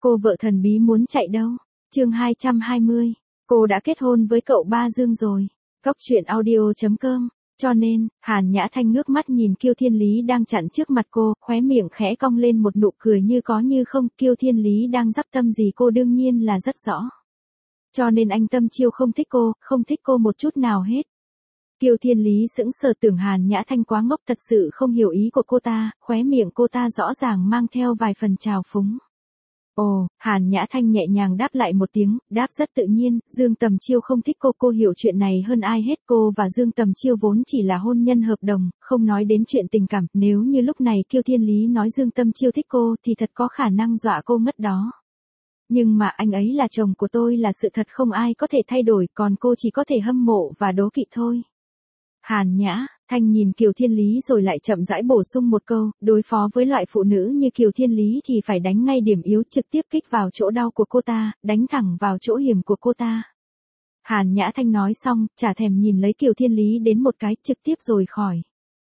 Cô vợ thần bí muốn chạy đâu? Chương 220. Cô đã kết hôn với cậu Ba Dương rồi. Góc truyện audio.com. Cho nên, Hàn Nhã Thanh ngước mắt nhìn Kiêu Thiên Lý đang chặn trước mặt cô, khóe miệng khẽ cong lên một nụ cười như có như không. Kiêu Thiên Lý đang dắp tâm gì cô đương nhiên là rất rõ. Cho nên anh Tâm Chiêu không thích cô một chút nào hết. Kiêu Thiên Lý sững sờ tưởng Hàn Nhã Thanh quá ngốc, thật sự không hiểu ý của cô ta, khóe miệng cô ta rõ ràng mang theo vài phần trào phúng. Ồ, Hàn Nhã Thanh nhẹ nhàng đáp lại một tiếng, đáp rất tự nhiên, Dương Tầm Chiêu không thích cô hiểu chuyện này hơn ai hết. Cô và Dương Tầm Chiêu vốn chỉ là hôn nhân hợp đồng, không nói đến chuyện tình cảm, nếu như lúc này Kiêu Thiên Lý nói Dương Tầm Chiêu thích cô thì thật có khả năng dọa cô ngất đó. Nhưng mà anh ấy là chồng của tôi là sự thật không ai có thể thay đổi, còn cô chỉ có thể hâm mộ và đố kỵ thôi. Hàn Nhã Thanh nhìn Kiều Thiên Lý rồi lại chậm rãi bổ sung một câu, đối phó với loại phụ nữ như Kiều Thiên Lý thì phải đánh ngay điểm yếu, trực tiếp kích vào chỗ đau của cô ta, đánh thẳng vào chỗ hiểm của cô ta. Hàn Nhã Thanh nói xong, chả thèm nhìn lấy Kiều Thiên Lý đến một cái, trực tiếp rồi khỏi.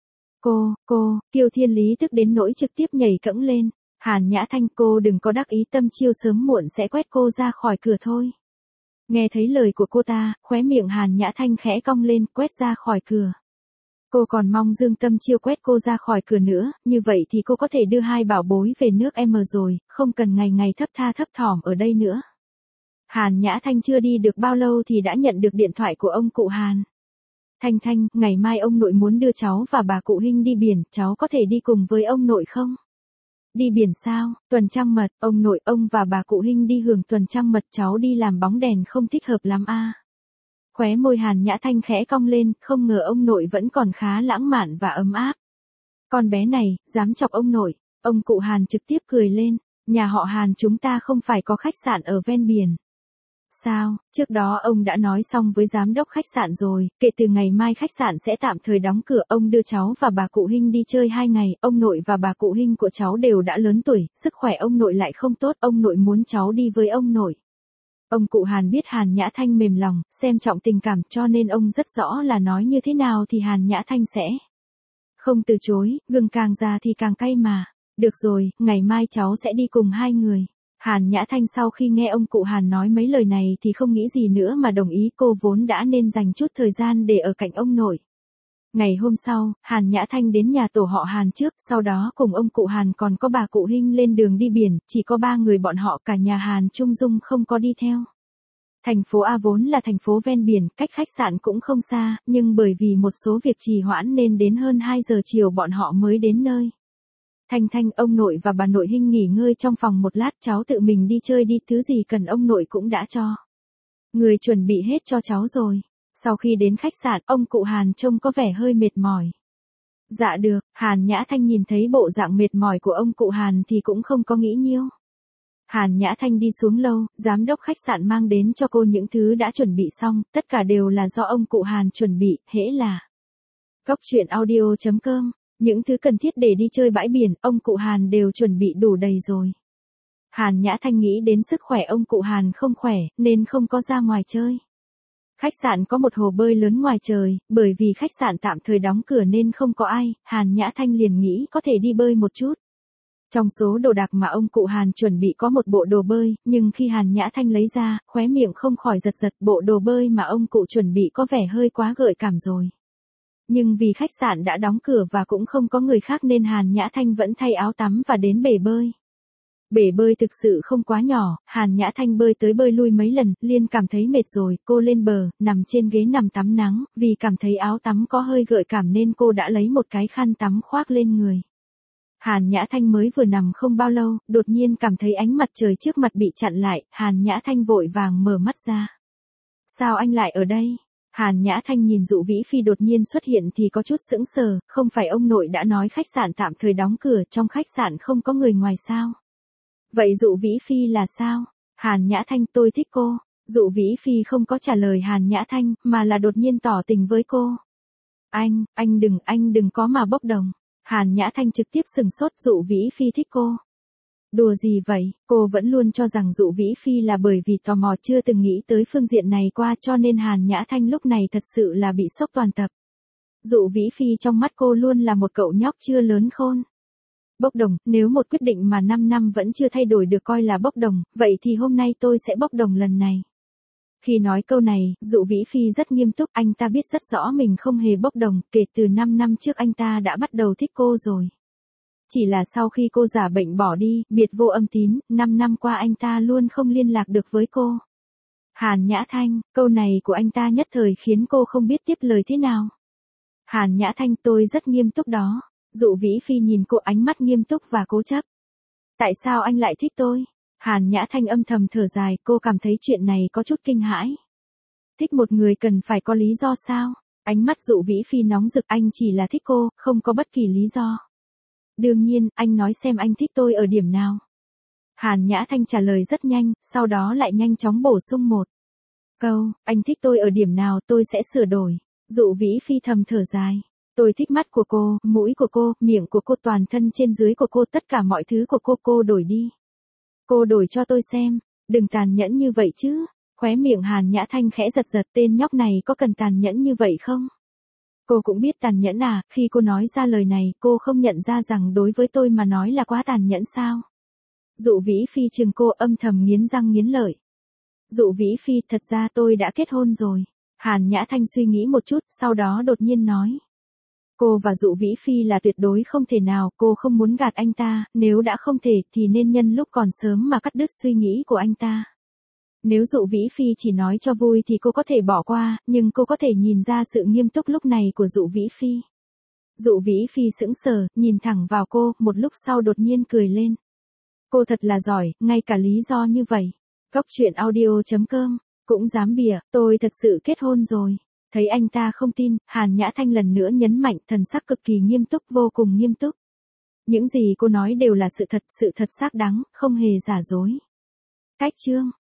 Kiều Thiên Lý tức đến nỗi trực tiếp nhảy cẫng lên. Hàn Nhã Thanh, cô đừng có đắc ý, Tâm Chiêu sớm muộn sẽ quét cô ra khỏi cửa thôi. Nghe thấy lời của cô ta, khóe miệng Hàn Nhã Thanh khẽ cong lên, quét ra khỏi cửa. Cô còn mong Dương Tâm Chiêu quét cô ra khỏi cửa nữa, như vậy thì cô có thể đưa hai bảo bối về nước M rồi, không cần ngày ngày thấp tha thấp thỏm ở đây nữa. Hàn Nhã Thanh chưa đi được bao lâu thì đã nhận được điện thoại của ông cụ Hàn. Thanh, ngày mai ông nội muốn đưa cháu và bà cụ Hinh đi biển, cháu có thể đi cùng với ông nội không? Đi biển sao? Tuần trăng mật, ông nội, ông và bà cụ Hinh đi hưởng tuần trăng mật, cháu đi làm bóng đèn không thích hợp lắm à. Khóe môi Hàn Nhã Thanh khẽ cong lên, không ngờ ông nội vẫn còn khá lãng mạn và ấm áp. Con bé này, dám chọc ông nội. Ông cụ Hàn trực tiếp cười lên, nhà họ Hàn chúng ta không phải có khách sạn ở ven biển. Sao, trước đó ông đã nói xong với giám đốc khách sạn rồi, kể từ ngày mai khách sạn sẽ tạm thời đóng cửa, ông đưa cháu và bà cụ Hinh đi chơi 2 ngày, ông nội và bà cụ Hinh của cháu đều đã lớn tuổi, sức khỏe ông nội lại không tốt, ông nội muốn cháu đi với ông nội. Ông cụ Hàn biết Hàn Nhã Thanh mềm lòng, xem trọng tình cảm, cho nên ông rất rõ là nói như thế nào thì Hàn Nhã Thanh sẽ không từ chối, gừng càng già thì càng cay mà. Được rồi, ngày mai cháu sẽ đi cùng 2 người. Hàn Nhã Thanh sau khi nghe ông cụ Hàn nói mấy lời này thì không nghĩ gì nữa mà đồng ý, cô vốn đã nên dành chút thời gian để ở cạnh ông nội. Ngày hôm sau, Hàn Nhã Thanh đến nhà tổ họ Hàn trước, sau đó cùng ông cụ Hàn còn có bà cụ Hinh lên đường đi biển, chỉ có 3 người bọn họ, cả nhà Hàn Trung Dung không có đi theo. Thành phố A vốn là thành phố ven biển, cách khách sạn cũng không xa, nhưng bởi vì một số việc trì hoãn nên đến hơn 2 giờ chiều bọn họ mới đến nơi. Thanh, ông nội và bà nội Hinh nghỉ ngơi trong phòng một lát, cháu tự mình đi chơi đi, thứ gì cần ông nội cũng đã cho. Người chuẩn bị hết cho cháu rồi. Sau khi đến khách sạn, ông cụ Hàn trông có vẻ hơi mệt mỏi. Dạ được, Hàn Nhã Thanh nhìn thấy bộ dạng mệt mỏi của ông cụ Hàn thì cũng không có nghĩ nhiều. Hàn Nhã Thanh đi xuống lầu, giám đốc khách sạn mang đến cho cô những thứ đã chuẩn bị xong, tất cả đều là do ông cụ Hàn chuẩn bị, hễ là. Góc truyện audio.com, những thứ cần thiết để đi chơi bãi biển, ông cụ Hàn đều chuẩn bị đủ đầy rồi. Hàn Nhã Thanh nghĩ đến sức khỏe ông cụ Hàn không khỏe, nên không có ra ngoài chơi. Khách sạn có một hồ bơi lớn ngoài trời, bởi vì khách sạn tạm thời đóng cửa nên không có ai, Hàn Nhã Thanh liền nghĩ có thể đi bơi một chút. Trong số đồ đạc mà ông cụ Hàn chuẩn bị có một bộ đồ bơi, nhưng khi Hàn Nhã Thanh lấy ra, khóe miệng không khỏi giật, bộ đồ bơi mà ông cụ chuẩn bị có vẻ hơi quá gợi cảm rồi. Nhưng vì khách sạn đã đóng cửa và cũng không có người khác nên Hàn Nhã Thanh vẫn thay áo tắm và đến bể bơi. Bể bơi thực sự không quá nhỏ, Hàn Nhã Thanh bơi tới bơi lui mấy lần, liền cảm thấy mệt rồi, cô lên bờ, nằm trên ghế nằm tắm nắng, vì cảm thấy áo tắm có hơi gợi cảm nên cô đã lấy một cái khăn tắm khoác lên người. Hàn Nhã Thanh mới vừa nằm không bao lâu, đột nhiên cảm thấy ánh mặt trời trước mặt bị chặn lại, Hàn Nhã Thanh vội vàng mở mắt ra. Sao anh lại ở đây? Hàn Nhã Thanh nhìn Dụ Vĩ Phi đột nhiên xuất hiện thì có chút sững sờ, không phải ông nội đã nói khách sạn tạm thời đóng cửa, trong khách sạn không có người ngoài sao? Vậy Dụ Vĩ Phi là sao? Hàn Nhã Thanh, tôi thích cô. Dụ Vĩ Phi không có trả lời Hàn Nhã Thanh, mà là đột nhiên tỏ tình với cô. Anh đừng có mà bốc đồng. Hàn Nhã Thanh trực tiếp sừng sốt, Dụ Vĩ Phi thích cô. Đùa gì vậy, cô vẫn luôn cho rằng Dụ Vĩ Phi là bởi vì tò mò chưa từng nghĩ tới phương diện này qua, cho nên Hàn Nhã Thanh lúc này thật sự là bị sốc toàn tập. Dụ Vĩ Phi trong mắt cô luôn là một cậu nhóc chưa lớn khôn. Bốc đồng, nếu một quyết định mà 5 năm vẫn chưa thay đổi được coi là bốc đồng, vậy thì hôm nay tôi sẽ bốc đồng lần này. Khi nói câu này, Dụ Vĩ Phi rất nghiêm túc, anh ta biết rất rõ mình không hề bốc đồng, kể từ 5 năm trước anh ta đã bắt đầu thích cô rồi. Chỉ là sau khi cô giả bệnh bỏ đi, biệt vô âm tín, 5 năm qua anh ta luôn không liên lạc được với cô. Hàn Nhã Thanh, câu này của anh ta nhất thời khiến cô không biết tiếp lời thế nào. Hàn Nhã Thanh, tôi rất nghiêm túc đó. Dụ Vĩ Phi nhìn cô ánh mắt nghiêm túc và cố chấp. Tại sao anh lại thích tôi? Hàn Nhã Thanh âm thầm thở dài, cô cảm thấy chuyện này có chút kinh hãi. Thích một người cần phải có lý do sao? Ánh mắt Dụ Vĩ Phi nóng rực, anh chỉ là thích cô, không có bất kỳ lý do. Đương nhiên, anh nói xem anh thích tôi ở điểm nào. Hàn Nhã Thanh trả lời rất nhanh, sau đó lại nhanh chóng bổ sung một câu, anh thích tôi ở điểm nào tôi sẽ sửa đổi. Dụ Vĩ Phi thầm thở dài. Tôi thích mắt của cô, mũi của cô, miệng của cô, toàn thân trên dưới của cô, tất cả mọi thứ của cô đổi đi. Cô đổi cho tôi xem, đừng tàn nhẫn như vậy chứ. Khóe miệng Hàn Nhã Thanh khẽ giật giật, tên nhóc này có cần tàn nhẫn như vậy không? Cô cũng biết tàn nhẫn à, khi cô nói ra lời này, cô không nhận ra rằng đối với tôi mà nói là quá tàn nhẫn sao? Dụ Vĩ Phi chừng cô âm thầm nghiến răng nghiến lợi. Dụ Vĩ Phi, thật ra tôi đã kết hôn rồi. Hàn Nhã Thanh suy nghĩ một chút, sau đó đột nhiên nói. Cô và Dụ Vĩ Phi là tuyệt đối không thể nào, cô không muốn gạt anh ta, nếu đã không thể thì nên nhân lúc còn sớm mà cắt đứt suy nghĩ của anh ta. Nếu Dụ Vĩ Phi chỉ nói cho vui thì cô có thể bỏ qua, nhưng cô có thể nhìn ra sự nghiêm túc lúc này của Dụ Vĩ Phi. Dụ Vĩ Phi sững sờ, nhìn thẳng vào cô, một lúc sau đột nhiên cười lên. Cô thật là giỏi, ngay cả lý do như vậy. Góc truyện audio.com, cũng dám bịa, tôi thật sự kết hôn rồi. Thấy anh ta không tin, Hàn Nhã Thanh lần nữa nhấn mạnh, thần sắc cực kỳ nghiêm túc, vô cùng nghiêm túc. Những gì cô nói đều là sự thật xác đáng, không hề giả dối. Cách chương